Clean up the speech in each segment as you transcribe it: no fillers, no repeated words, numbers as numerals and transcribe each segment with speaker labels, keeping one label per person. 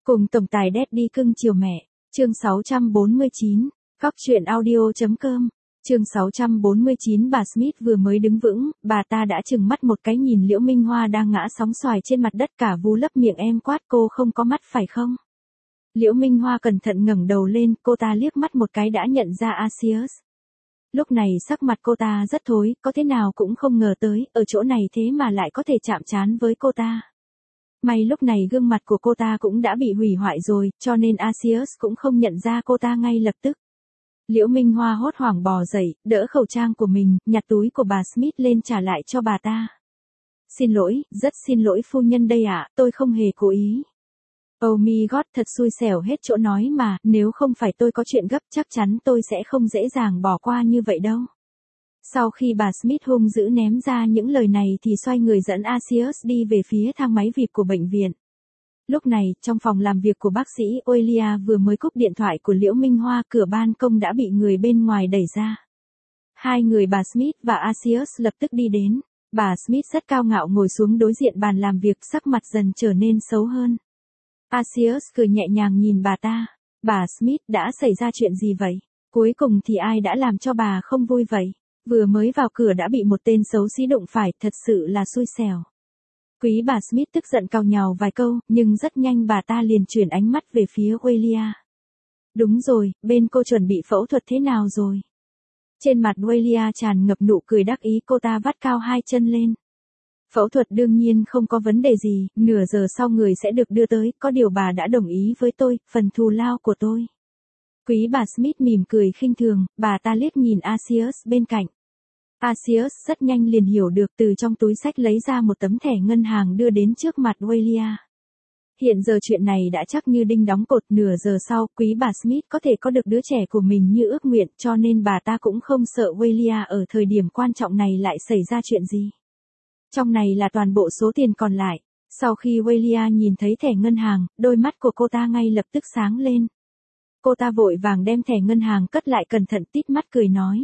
Speaker 1: Cùng tổng tài Daddy cưng chiều mẹ. Chương 649. Góc truyện audio.com. Chương 649. Bà Smith vừa mới đứng vững, bà ta đã trừng mắt một cái nhìn Liễu Minh Hoa đang ngã sóng xoài trên mặt đất, cả vú lấp miệng em quát: cô không có mắt phải không? Liễu Minh Hoa cẩn thận ngẩng đầu lên, cô ta liếc mắt một cái đã nhận ra Asius. Lúc này sắc mặt cô ta rất thối, có thế nào cũng không ngờ tới, ở chỗ này thế mà lại có thể chạm trán với cô ta. May lúc này gương mặt của cô ta cũng đã bị hủy hoại rồi, cho nên Asius cũng không nhận ra cô ta ngay lập tức. Liễu Minh Hoa hốt hoảng bò dậy, đỡ khẩu trang của mình, nhặt túi của bà Smith lên trả lại cho bà ta. Xin lỗi, rất xin lỗi phu nhân đây ạ, tôi không hề cố ý. Oh my god, thật xui xẻo hết chỗ nói mà, nếu không phải tôi có chuyện gấp chắc chắn tôi sẽ không dễ dàng bỏ qua như vậy đâu. Sau khi bà Smith hung dữ ném ra những lời này thì xoay người dẫn Asius đi về phía thang máy VIP của bệnh viện. Lúc này, trong phòng làm việc của bác sĩ Oelia vừa mới cúp điện thoại của Liễu Minh Hoa, cửa ban công đã bị người bên ngoài đẩy ra. Hai người bà Smith và Asius lập tức đi đến. Bà Smith rất cao ngạo ngồi xuống đối diện bàn làm việc, sắc mặt dần trở nên xấu hơn. Asius cười nhẹ nhàng nhìn bà ta. Bà Smith, đã xảy ra chuyện gì vậy? Cuối cùng thì ai đã làm cho bà không vui vậy? Vừa mới vào cửa đã bị một tên xấu xí đụng phải, thật sự là xui xẻo. Quý bà Smith tức giận càu nhàu vài câu, nhưng rất nhanh bà ta liền chuyển ánh mắt về phía Oelia. Đúng rồi, bên cô chuẩn bị phẫu thuật thế nào rồi? Trên mặt Oelia tràn ngập nụ cười đắc ý, cô ta vắt cao hai chân lên. Phẫu thuật đương nhiên không có vấn đề gì, nửa giờ sau người sẽ được đưa tới, có điều bà đã đồng ý với tôi, phần thù lao của tôi. Quý bà Smith mỉm cười khinh thường, bà ta liếc nhìn Asius bên cạnh. Asius rất nhanh liền hiểu được, từ trong túi xách lấy ra một tấm thẻ ngân hàng đưa đến trước mặt Oelia. Hiện giờ chuyện này đã chắc như đinh đóng cột, nửa giờ sau, quý bà Smith có thể có được đứa trẻ của mình như ước nguyện, cho nên bà ta cũng không sợ Oelia ở thời điểm quan trọng này lại xảy ra chuyện gì. Trong này là toàn bộ số tiền còn lại. Sau khi Oelia nhìn thấy thẻ ngân hàng, đôi mắt của cô ta ngay lập tức sáng lên. Cô ta vội vàng đem thẻ ngân hàng cất lại, cẩn thận tít mắt cười nói.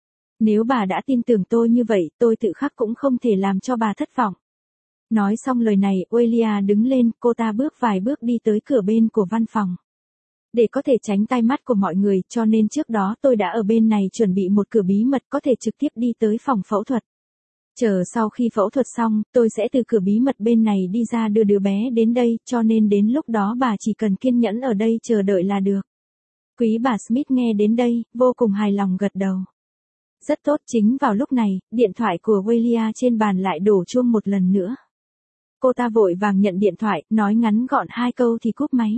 Speaker 1: Nếu bà đã tin tưởng tôi như vậy, tôi tự khắc cũng không thể làm cho bà thất vọng. Nói xong lời này, Oelia đứng lên, cô ta bước vài bước đi tới cửa bên của văn phòng. Để có thể tránh tai mắt của mọi người, cho nên trước đó tôi đã ở bên này chuẩn bị một cửa bí mật có thể trực tiếp đi tới phòng phẫu thuật. Chờ sau khi phẫu thuật xong, tôi sẽ từ cửa bí mật bên này đi ra đưa đứa bé đến đây, cho nên đến lúc đó bà chỉ cần kiên nhẫn ở đây chờ đợi là được. Quý bà Smith nghe đến đây, vô cùng hài lòng gật đầu. Rất tốt. Chính vào lúc này, điện thoại của Oelia trên bàn lại đổ chuông một lần nữa. Cô ta vội vàng nhận điện thoại, nói ngắn gọn hai câu thì cúp máy.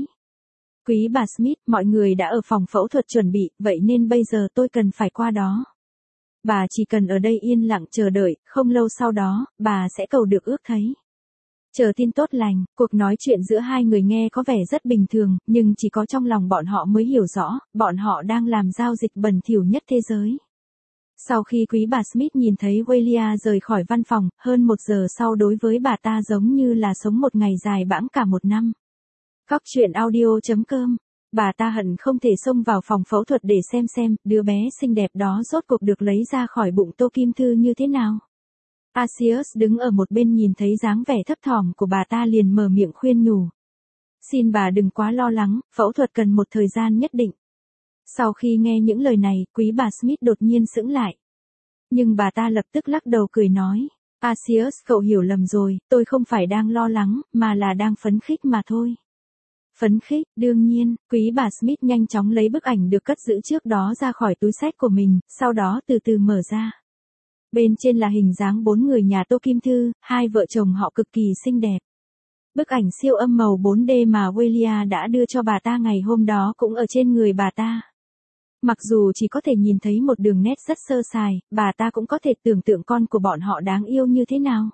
Speaker 1: Quý bà Smith, mọi người đã ở phòng phẫu thuật chuẩn bị, vậy nên bây giờ tôi cần phải qua đó. Bà chỉ cần ở đây yên lặng chờ đợi, không lâu sau đó, bà sẽ cầu được ước thấy. Chờ tin tốt lành. Cuộc nói chuyện giữa hai người nghe có vẻ rất bình thường, nhưng chỉ có trong lòng bọn họ mới hiểu rõ, bọn họ đang làm giao dịch bẩn thỉu nhất thế giới. Sau khi quý bà Smith nhìn thấy Oelia rời khỏi văn phòng, hơn 1 giờ sau đối với bà ta giống như là sống một ngày dài bẵng cả một năm. Góc truyện audio.com. Bà ta hận không thể xông vào phòng phẫu thuật để xem đứa bé xinh đẹp đó rốt cuộc được lấy ra khỏi bụng Tô Kim Thư như thế nào. Asius đứng ở một bên nhìn thấy dáng vẻ thấp thỏm của bà ta liền mở miệng khuyên nhủ. Xin bà đừng quá lo lắng, phẫu thuật cần một thời gian nhất định. Sau khi nghe những lời này, quý bà Smith đột nhiên sững lại. Nhưng bà ta lập tức lắc đầu cười nói. Asius, cậu hiểu lầm rồi, tôi không phải đang lo lắng, mà là đang phấn khích mà thôi. Phấn khích, đương nhiên, quý bà Smith nhanh chóng lấy bức ảnh được cất giữ trước đó ra khỏi túi xách của mình, sau đó từ từ mở ra. Bên trên là hình dáng 4 người nhà Tô Kim Thư, hai vợ chồng họ cực kỳ xinh đẹp. Bức ảnh siêu âm màu 4D mà Oelia đã đưa cho bà ta ngày hôm đó cũng ở trên người bà ta. Mặc dù chỉ có thể nhìn thấy một đường nét rất sơ sài, bà ta cũng có thể tưởng tượng con của bọn họ đáng yêu như thế nào.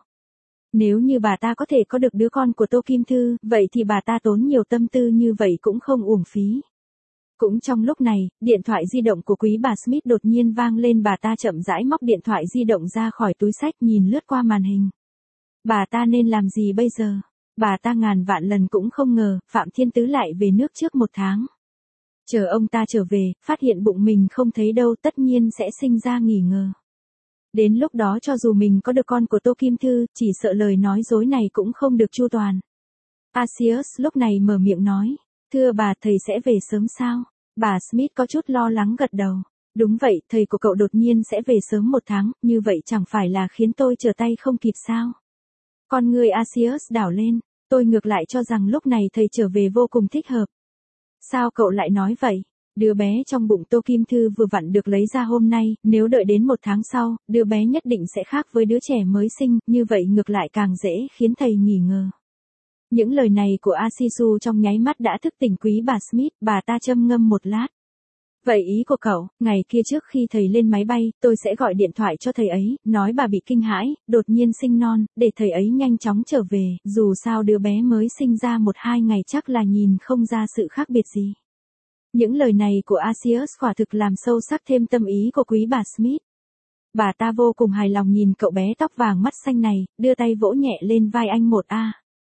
Speaker 1: Nếu như bà ta có thể có được đứa con của Tô Kim Thư, vậy thì bà ta tốn nhiều tâm tư như vậy cũng không uổng phí. Cũng trong lúc này, điện thoại di động của quý bà Smith đột nhiên vang lên, bà ta chậm rãi móc điện thoại di động ra khỏi túi xách nhìn lướt qua màn hình. Bà ta nên làm gì bây giờ? Bà ta ngàn vạn lần cũng không ngờ, Phạm Thiên Tứ lại về nước trước 1 tháng. Chờ ông ta trở về, phát hiện bụng mình không thấy đâu, tất nhiên sẽ sinh ra nghi ngờ. Đến lúc đó cho dù mình có được con của Tô Kim Thư, chỉ sợ lời nói dối này cũng không được chu toàn. Asius lúc này mở miệng nói. Thưa bà, thầy sẽ về sớm sao? Bà Smith có chút lo lắng gật đầu. Đúng vậy, thầy của cậu đột nhiên sẽ về sớm 1 tháng, như vậy chẳng phải là khiến tôi trở tay không kịp sao? Con người Asius đảo lên, tôi ngược lại cho rằng lúc này thầy trở về vô cùng thích hợp. Sao cậu lại nói vậy? Đứa bé trong bụng Tô Kim Thư vừa vặn được lấy ra hôm nay, nếu đợi đến 1 tháng sau, đứa bé nhất định sẽ khác với đứa trẻ mới sinh, như vậy ngược lại càng dễ khiến thầy nghi ngờ. Những lời này của Asisu trong nháy mắt đã thức tỉnh quý bà Smith, bà ta châm ngâm một lát. Vậy ý của cậu, ngày kia trước khi thầy lên máy bay, tôi sẽ gọi điện thoại cho thầy ấy, nói bà bị kinh hãi, đột nhiên sinh non, để thầy ấy nhanh chóng trở về, dù sao đứa bé mới sinh ra 1-2 ngày chắc là nhìn không ra sự khác biệt gì. Những lời này của Asius quả thực làm sâu sắc thêm tâm ý của quý bà Smith. Bà ta vô cùng hài lòng nhìn cậu bé tóc vàng mắt xanh này, đưa tay vỗ nhẹ lên vai anh một a.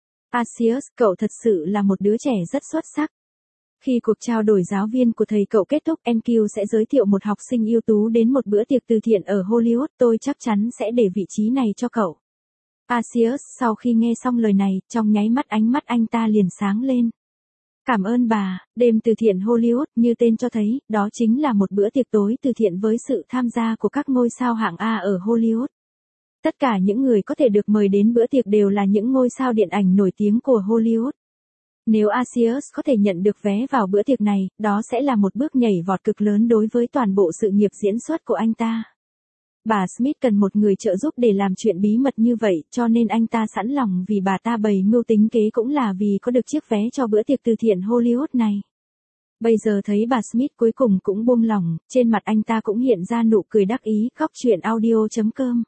Speaker 1: Asius, cậu thật sự là một đứa trẻ rất xuất sắc. Khi cuộc trao đổi giáo viên của thầy cậu kết thúc, MQ sẽ giới thiệu một học sinh ưu tú đến một bữa tiệc từ thiện ở Hollywood, tôi chắc chắn sẽ để vị trí này cho cậu. Asius sau khi nghe xong lời này, trong nháy mắt ánh mắt anh ta liền sáng lên. Cảm ơn bà, đêm từ thiện Hollywood như tên cho thấy, đó chính là một bữa tiệc tối từ thiện với sự tham gia của các ngôi sao hạng A ở Hollywood. Tất cả những người có thể được mời đến bữa tiệc đều là những ngôi sao điện ảnh nổi tiếng của Hollywood. Nếu Asius có thể nhận được vé vào bữa tiệc này, đó sẽ là một bước nhảy vọt cực lớn đối với toàn bộ sự nghiệp diễn xuất của anh ta. Bà Smith cần một người trợ giúp để làm chuyện bí mật như vậy, cho nên anh ta sẵn lòng vì bà ta bày mưu tính kế cũng là vì có được chiếc vé cho bữa tiệc từ thiện Hollywood này. Bây giờ thấy bà Smith cuối cùng cũng buông lòng, trên mặt anh ta cũng hiện ra nụ cười đắc ý, Góc truyện audio.com.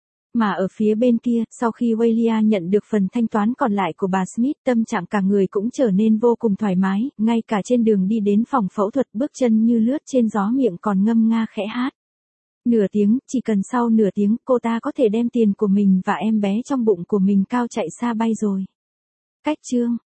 Speaker 1: Mà ở phía bên kia, sau khi Walia nhận được phần thanh toán còn lại của bà Smith, tâm trạng cả người cũng trở nên vô cùng thoải mái, ngay cả trên đường đi đến phòng phẫu thuật bước chân như lướt trên gió, miệng còn ngâm nga khẽ hát. Nửa tiếng, chỉ cần sau nửa tiếng, cô ta có thể đem tiền của mình và em bé trong bụng của mình cao chạy xa bay rồi. Cách chương